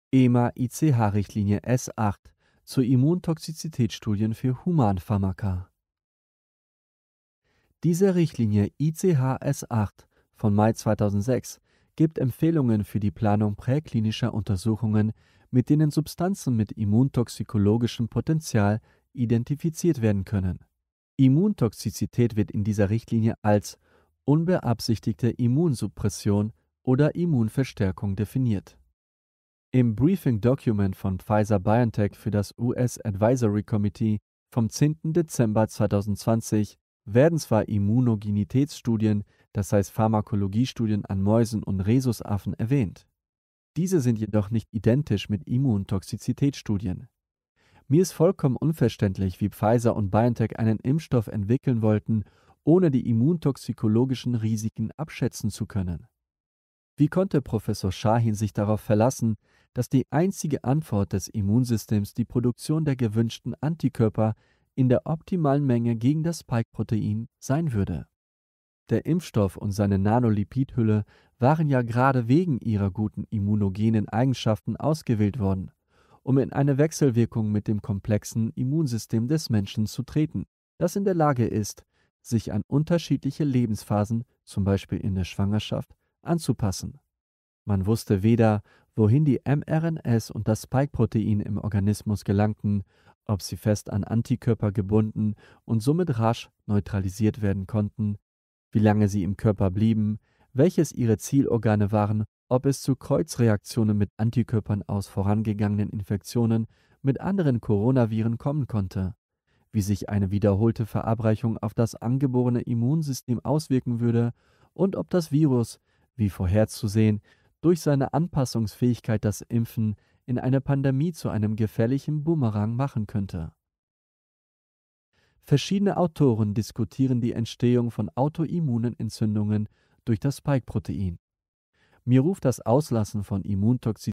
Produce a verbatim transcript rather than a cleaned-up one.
EMA-I C H-Richtlinie S acht zu Immuntoxizitätsstudien für Humanpharmaka. Diese Richtlinie I C H S acht von Mai zweitausendsechs gibt Empfehlungen für die Planung präklinischer Untersuchungen, mit denen Substanzen mit immuntoxikologischem Potenzial identifiziert werden können. Immuntoxizität wird in dieser Richtlinie als unbeabsichtigte Immunsuppression oder Immunverstärkung definiert. Im Briefing Document von Pfizer-BioNTech für das U S Advisory Committee vom zehnten Dezember zweitausendzwanzig werden zwar Immunogenitätsstudien, das heißt Pharmakologiestudien an Mäusen und Rhesusaffen, erwähnt. Diese sind jedoch nicht identisch mit Immuntoxizitätsstudien. Mir ist vollkommen unverständlich, wie Pfizer und BioNTech einen Impfstoff entwickeln wollten, ohne die immuntoxikologischen Risiken abschätzen zu können. Wie konnte Professor Shahin sich darauf verlassen, dass die einzige Antwort des Immunsystems die Produktion der gewünschten Antikörper in der optimalen Menge gegen das Spike-Protein sein würde? Der Impfstoff und seine Nanolipidhülle waren ja gerade wegen ihrer guten immunogenen Eigenschaften ausgewählt worden, um in eine Wechselwirkung mit dem komplexen Immunsystem des Menschen zu treten, das in der Lage ist, sich an unterschiedliche Lebensphasen, zum Beispiel in der Schwangerschaft, anzupassen. Man wusste weder, wohin die mRNS und das Spike-Protein im Organismus gelangten, ob sie fest an Antikörper gebunden und somit rasch neutralisiert werden konnten, wie lange sie im Körper blieben, welches ihre Zielorgane waren, ob es zu Kreuzreaktionen mit Antikörpern aus vorangegangenen Infektionen mit anderen Coronaviren kommen konnte, wie sich eine wiederholte Verabreichung auf das angeborene Immunsystem auswirken würde und ob das Virus, wie vorherzusehen, durch seine Anpassungsfähigkeit das Impfen in einer Pandemie zu einem gefährlichen Bumerang machen könnte. Verschiedene Autoren diskutieren die Entstehung von autoimmunen Entzündungen durch das Spike-Protein. Mir ruft das Auslassen von Immuntoxizität